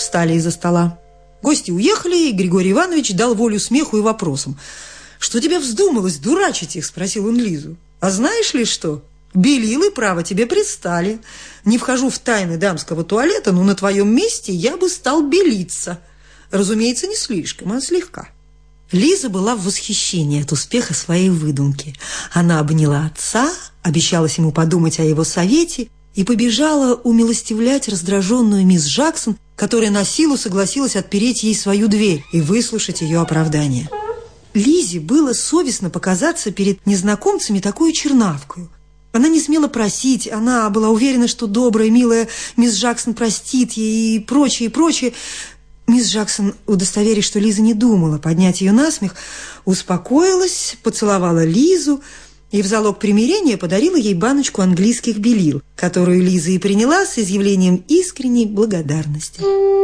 встали из-за стола. Гости уехали, и Григорий Иванович дал волю смеху и вопросам. «Что тебе вздумалось дурачить их?» – спросил он Лизу. «А знаешь ли что? Белилы, право, тебе пристали. Не вхожу в тайны дамского туалета, но на твоем месте я бы стал белиться. Разумеется, не слишком, а слегка». Лиза была в восхищении от успеха своей выдумки. Она обняла отца, обещалась ему подумать о его совете и побежала умилостивлять раздраженную мисс Жаксон, которая на силу согласилась отпереть ей свою дверь и выслушать ее оправдание. Лизе было совестно показаться перед незнакомцами такой чернавкою. Она не смела просить, она была уверена, что добрая, милая мисс Жаксон простит ей и прочее, и прочее. Мисс Жаксон, удостоверясь, что Лиза не думала поднять ее на смех, успокоилась, поцеловала Лизу и в залог примирения подарила ей баночку английских белил, которую Лиза и приняла с изъявлением искренней благодарности.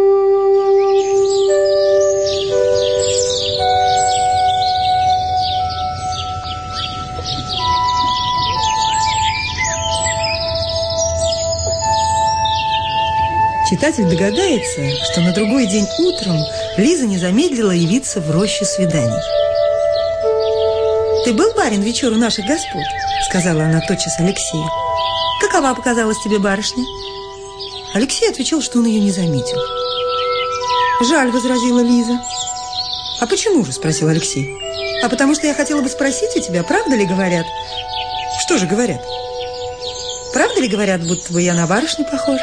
Читатель догадается, что на другой день утром Лиза не замедлила явиться в роще свиданий. «Ты был, барин, вечер у наших господ?» – сказала она тотчас Алексею. «Какова показалась тебе барышня?» Алексей отвечал, что он ее не заметил. «Жаль», – возразила Лиза. «А почему же?» – спросил Алексей. «А потому что я хотела бы спросить у тебя, правда ли говорят?» «Что же говорят?» «Правда ли говорят, будто бы я на барышню похожа?»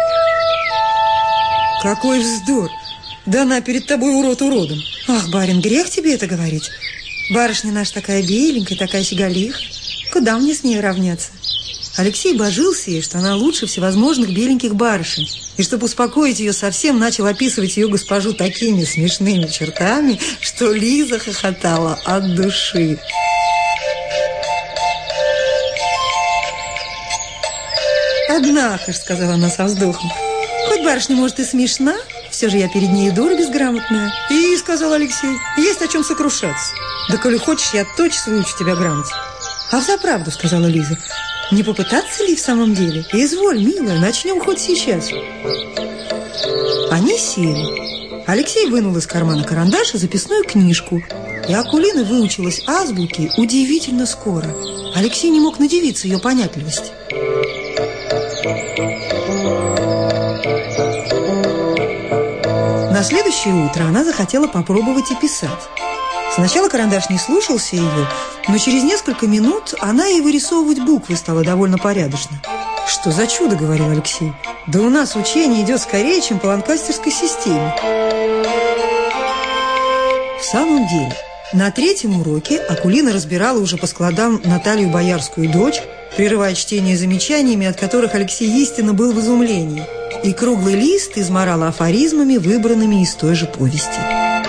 «Какой вздор! Да она перед тобой урод уродом!» «Ах, барин, грех тебе это говорить! Барышня наша такая беленькая, такая щеголиха. Куда мне с ней равняться?» Алексей божился ей, что она лучше всевозможных беленьких барышень, и, чтобы успокоить ее совсем, начал описывать ее госпожу такими смешными чертами, что Лиза хохотала от души. «Однако ж», — сказала она со вздохом, «хоть барышня, может, и смешна, все же я перед ней дура безграмотная». «И, — сказал Алексей, — есть о чем сокрушаться. Да коли хочешь, я тотчас выучу тебя грамоте». «А взаправду, — сказала Лиза, — не попытаться ли в самом деле? Изволь, милая, начнем хоть сейчас». Они сели. Алексей вынул из кармана карандаш и записную книжку. И Акулина выучилась азбуке удивительно скоро. Алексей не мог надивиться ее понятливости. На следующее утро она захотела попробовать и писать. Сначала карандаш не слушался ее, но через несколько минут она и вырисовывать буквы стала довольно порядочно. «Что за чудо?» – говорил Алексей. «Да у нас учение идет скорее, чем по ланкастерской системе». В самом деле, на третьем уроке Акулина разбирала уже по складам Наталью Боярскую дочь, прерывая чтение замечаниями, от которых Алексей истинно был в изумлении, и круглый лист измарала афоризмами, выбранными из той же повести.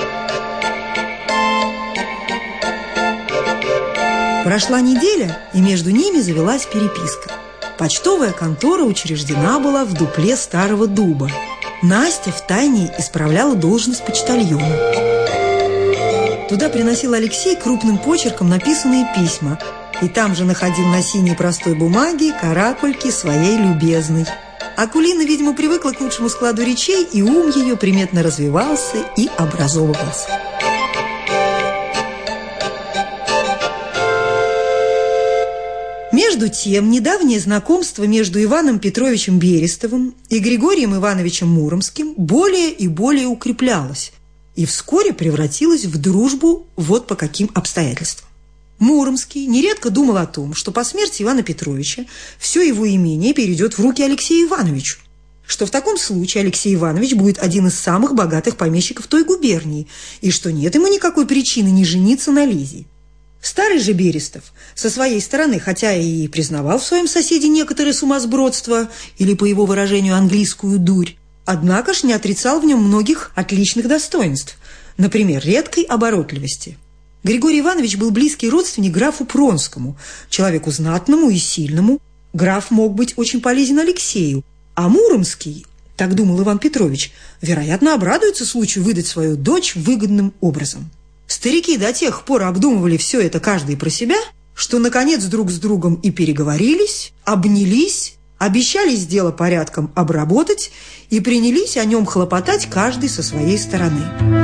Прошла неделя, и между ними завелась переписка. Почтовая контора учреждена была в дупле старого дуба. Настя втайне исправляла должность почтальона. Туда приносил Алексей крупным почерком написанные письма, и там же находил на синей простой бумаге каракульки своей любезной. Акулина, видимо, привыкла к лучшему складу речей, и ум ее приметно развивался и образовывался. Между тем, недавнее знакомство между Иваном Петровичем Берестовым и Григорием Ивановичем Муромским более и более укреплялось и вскоре превратилось в дружбу вот по каким обстоятельствам. Муромский нередко думал о том, что по смерти Ивана Петровича все его имение перейдет в руки Алексею Ивановичу, что в таком случае Алексей Иванович будет один из самых богатых помещиков той губернии, и что нет ему никакой причины не жениться на Лизе. Старый же Берестов со своей стороны, хотя и признавал в своем соседе некоторое сумасбродство, или, по его выражению, английскую дурь, однако ж не отрицал в нем многих отличных достоинств, например, редкой оборотливости. Григорий Иванович был близкий родственник графу Пронскому, человеку знатному и сильному. Граф мог быть очень полезен Алексею, а Муромский, так думал Иван Петрович, вероятно, обрадуется случаю выдать свою дочь выгодным образом. Старики до тех пор обдумывали все это каждый про себя, что, наконец, друг с другом и переговорились, обнялись, обещались дело порядком обработать и принялись о нем хлопотать каждый со своей стороны.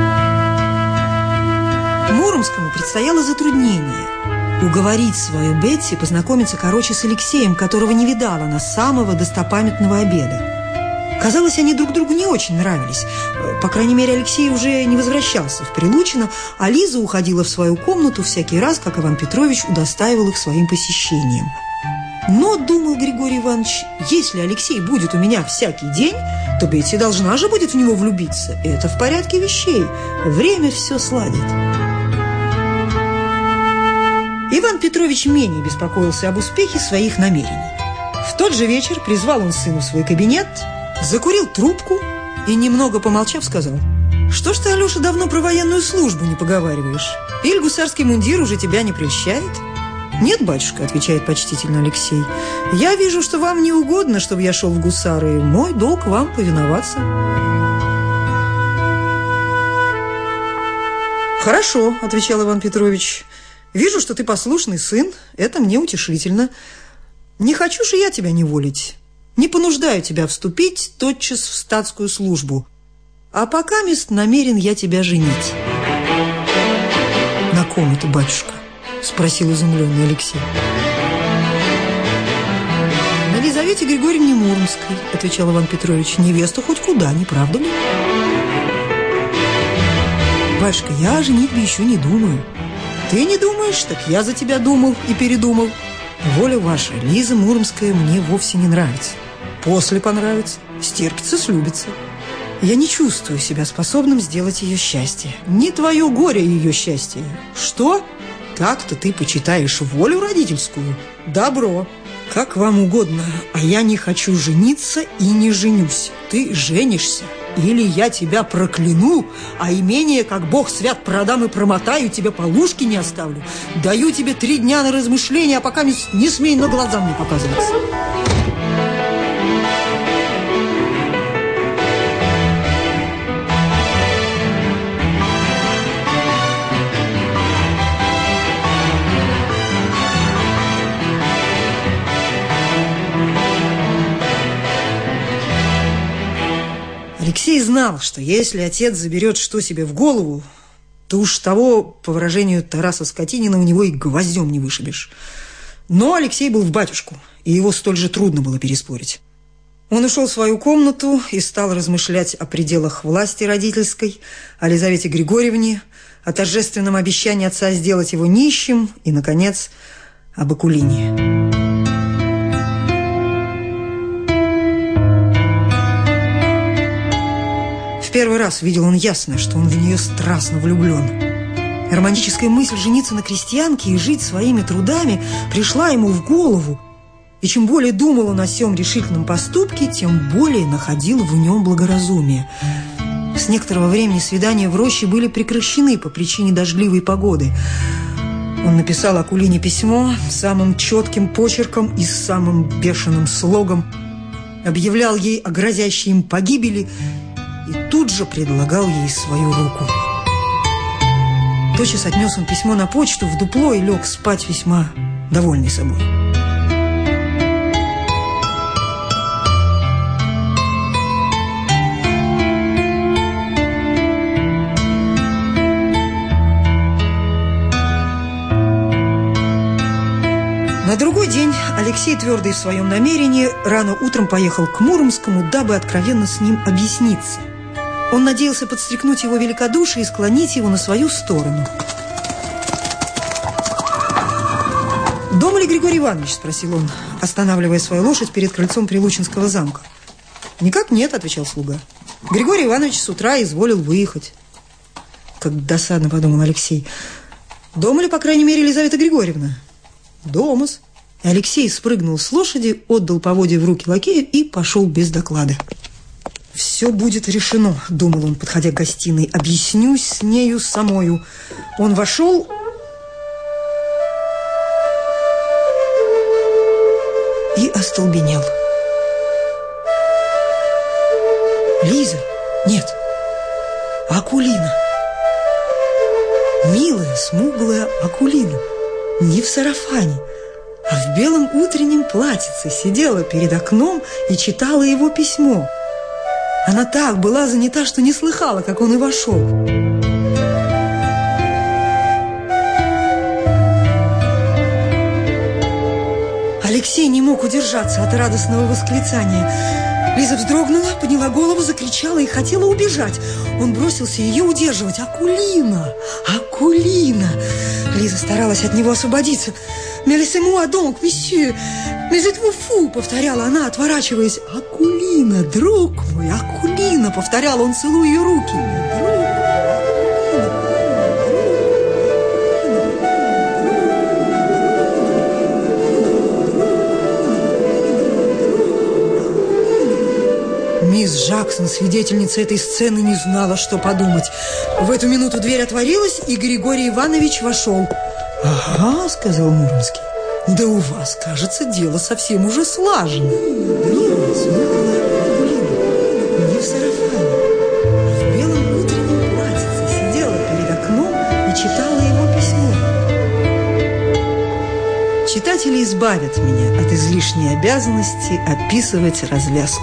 Муромскому предстояло затруднение – уговорить свою Бетси познакомиться, с Алексеем, которого не видала она с самого достопамятного обеда. Казалось, они друг другу не очень нравились. По крайней мере, Алексей уже не возвращался в Прилучино, а Лиза уходила в свою комнату всякий раз, как Иван Петрович удостаивал их своим посещением. Но, думал Григорий Иванович, если Алексей будет у меня всякий день, то Бетси должна же будет в него влюбиться. Это в порядке вещей. Время все сладит. Иван Петрович менее беспокоился об успехе своих намерений. В тот же вечер призвал он сына в свой кабинет, закурил трубку и, немного помолчав, сказал: «Что ж ты, Алеша, давно про военную службу не поговариваешь? Или гусарский мундир уже тебя не прельщает?» «Нет, батюшка», — отвечает почтительно Алексей, «я вижу, что вам не угодно, чтобы я шел в гусары. Мой долг вам повиноваться». «Хорошо», — отвечал Иван Петрович, «вижу, что ты послушный сын, это мне утешительно. Не хочу же я тебя неволить. Не понуждаю тебя вступить тотчас в статскую службу. А покамест намерен я тебя женить». «На ком это, батюшка?» – спросил изумленный Алексей. «На Лизавете Григорьевне Муромской», – отвечал Иван Петрович. «Невеста хоть куда, не правда ли?» «Батюшка, я о женитьбе еще не думаю». «Ты не думаешь? Так я за тебя думал и передумал. Воля ваша, Лиза Муромская мне вовсе не нравится. После понравится, стерпится, слюбится. Я не чувствую себя способным сделать ее счастье. Не твое горе ее счастье. Что? Так-то ты почитаешь волю родительскую? Добро. Как вам угодно, а я не хочу жениться и не женюсь. Ты женишься, или я тебя прокляну, а имение, как Бог свят, продам и промотаю, тебе полушки не оставлю. Даю тебе 3 дня на размышление, а пока не смей на глаза мне показываться». Алексей знал, что если отец заберет что себе в голову, то уж того, по выражению Тараса Скотинина, у него и гвоздем не вышибешь. Но Алексей был в батюшку, и его столь же трудно было переспорить. Он ушел в свою комнату и стал размышлять о пределах власти родительской, о Лизавете Григорьевне, о торжественном обещании отца сделать его нищим и, наконец, об Акулине. Первый раз видел он ясно, что он в нее страстно влюблен. Романтическая мысль жениться на крестьянке и жить своими трудами пришла ему в голову. И чем более думал он о сём решительном поступке, тем более находил в нем благоразумие. С некоторого времени свидания в роще были прекращены по причине дождливой погоды. Он написал Акулине письмо самым четким почерком и с самым бешеным слогом, объявлял ей о грозящей им погибели и тут же предлагал ей свою руку. Тотчас отнес он письмо на почту в дупло и лег спать весьма довольный собой. На другой день Алексей, твердый в своем намерении, рано утром поехал к Муромскому, дабы откровенно с ним объясниться. Он надеялся подстрекнуть его великодушие и склонить его на свою сторону. «Дома ли Григорий Иванович?» – спросил он, останавливая свою лошадь перед крыльцом Прилучинского замка. «Никак нет», – отвечал слуга. «Григорий Иванович с утра изволил выехать». Как досадно, подумал Алексей. «Дома ли, по крайней мере, Елизавета Григорьевна?» «Дома-с». И Алексей спрыгнул с лошади, отдал поводья в руки лакею и пошел без доклада. «Все будет решено», – думал он, подходя к гостиной. «Объяснюсь с нею самою». Он вошел и остолбенел. Лиза? Нет. Акулина. Милая, смуглая Акулина. Не в сарафане, а в белом утреннем платьице сидела перед окном и читала его письмо. Она так была занята, что не слыхала, как он и вошел. Алексей не мог удержаться от радостного восклицания. Лиза вздрогнула, подняла голову, закричала и хотела убежать. Он бросился ее удерживать. «Акулина! Акулина!» Лиза старалась от него освободиться. «Mais laissez-moi donc, monsieur! Mais êtes-vous fou?» — повторяла она, отворачиваясь. «Акулина, друг мой, Акулина!» — повторял он, целуя ее руки. Мисс Жаксон, свидетельница этой сцены, не знала, что подумать. В эту минуту дверь отворилась, и Григорий Иванович вошел. «Ага», — сказал Муромский. «Да у вас, кажется, дело совсем уже слажено». Милая, смуглая Акулина, не в сарафане, а в белом утреннем платьице сидела перед окном и читала его письмо. Читатели избавят меня от излишней обязанности описывать развязку.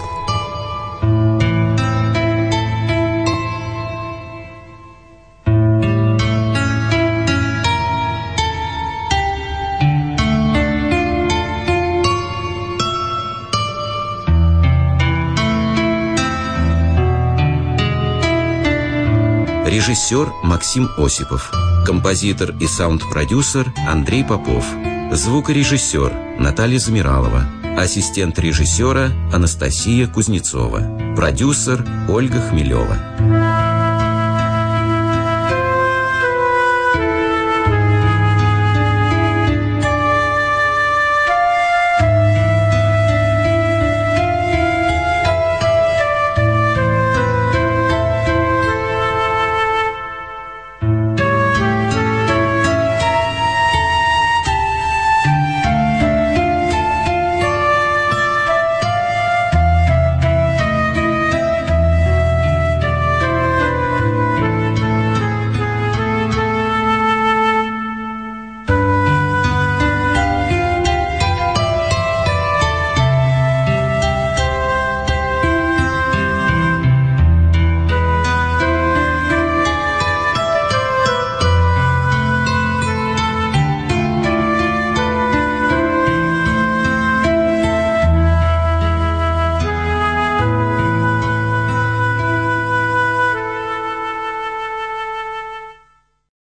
Режиссер Максим Осипов. Композитор и саунд-продюсер Андрей Попов. Звукорежиссер Наталья Замиралова. Ассистент режиссера Анастасия Кузнецова. Продюсер Ольга Хмелева.